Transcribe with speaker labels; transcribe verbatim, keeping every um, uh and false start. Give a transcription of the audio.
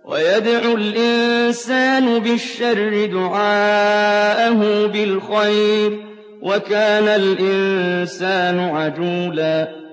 Speaker 1: وَيَدْعُ الْإِنسَانُ بِالشَّرِّ دُعَاءَهُ بِالْخَيْرِ ۖ وَكَانَ الْإِنسَانُ عَجُولًا